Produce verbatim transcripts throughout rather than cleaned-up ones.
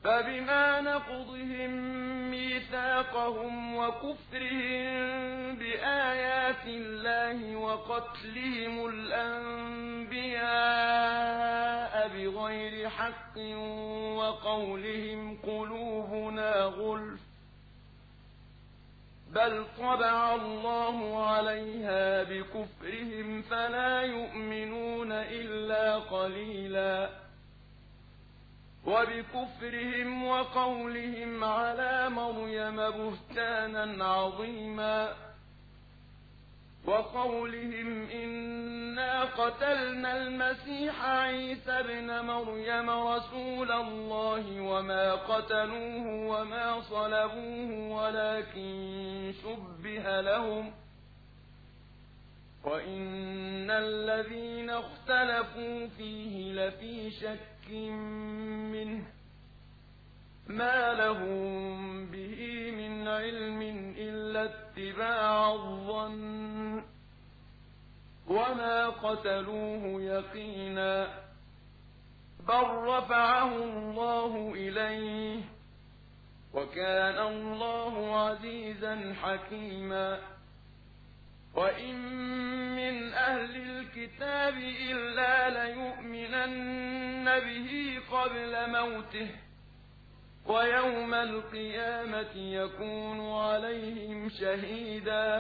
فبما نقضهم ميثاقهم وكفرهم بآيات الله وقتلهم الأنبياء بغير حق وقولهم قلوبنا غلف بل طبع الله عليها بكفرهم فلا يؤمنون إلا قليلا وبكفرهم وقولهم على مريم بهتانا عظيما وقولهم إنا قتلنا المسيح عيسى ابن مريم رسول الله وما قتلوه وما صلبوه ولكن شبه لهم وإن الذين اختلفوا فيه لفي شك منه ما لهم به من علم إلا اتباع الظن وما قتلوه يقينا بل رفعه الله إليه وكان الله عزيزا حكيما وإن من أهل الكتاب إلا ليؤمنن به قبل موته ويوم القيامة يكون عليهم شهيدا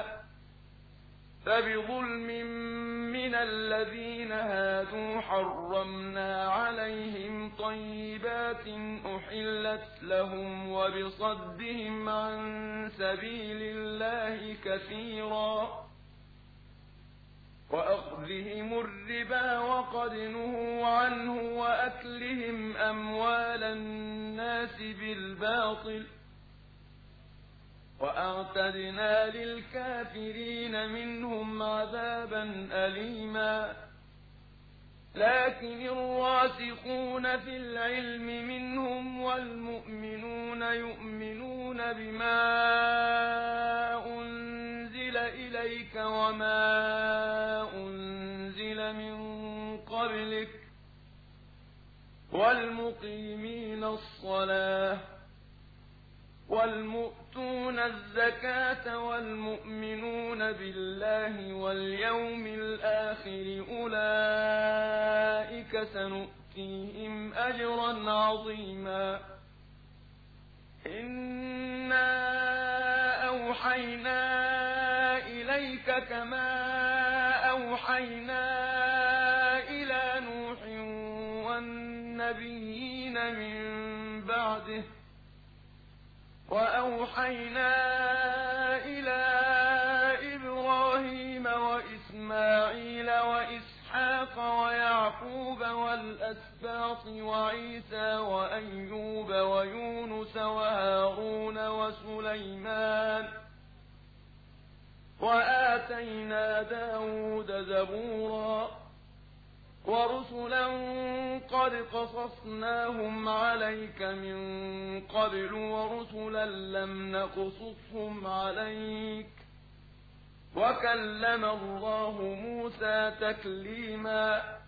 فبظلم من الذين هادوا حرمنا عليهم طيبات أحلت لهم وبصدهم عن سبيل الله كثيرا وأخذهم الربا وقد نهوا عنه وأكلهم أموال الناس بالباطل وأعتدنا للكافرين منهم عذابا أليما لكن الراسخون في العلم منهم والمؤمنون يؤمنون بما أنزل إليك وما أنزل من قبلك والمقيمين الصلاة والمؤتون الزكاة والمؤمنون بالله واليوم الآخر أولئك سنؤتيهم أجرا عظيما إنا أوحينا إليك كما أوحينا إلى نوح والنبيين من بعده وأوحينا إلى إبراهيم وإسماعيل وإسحاق ويعقوب والأسباط وعيسى وأيوب ويونس وهارون وسليمان وآتينا داود زبورا ورسلا قد قصصناهم عليك من قبل ورسلا لم نقصصهم عليك وكلم الله موسى تكليما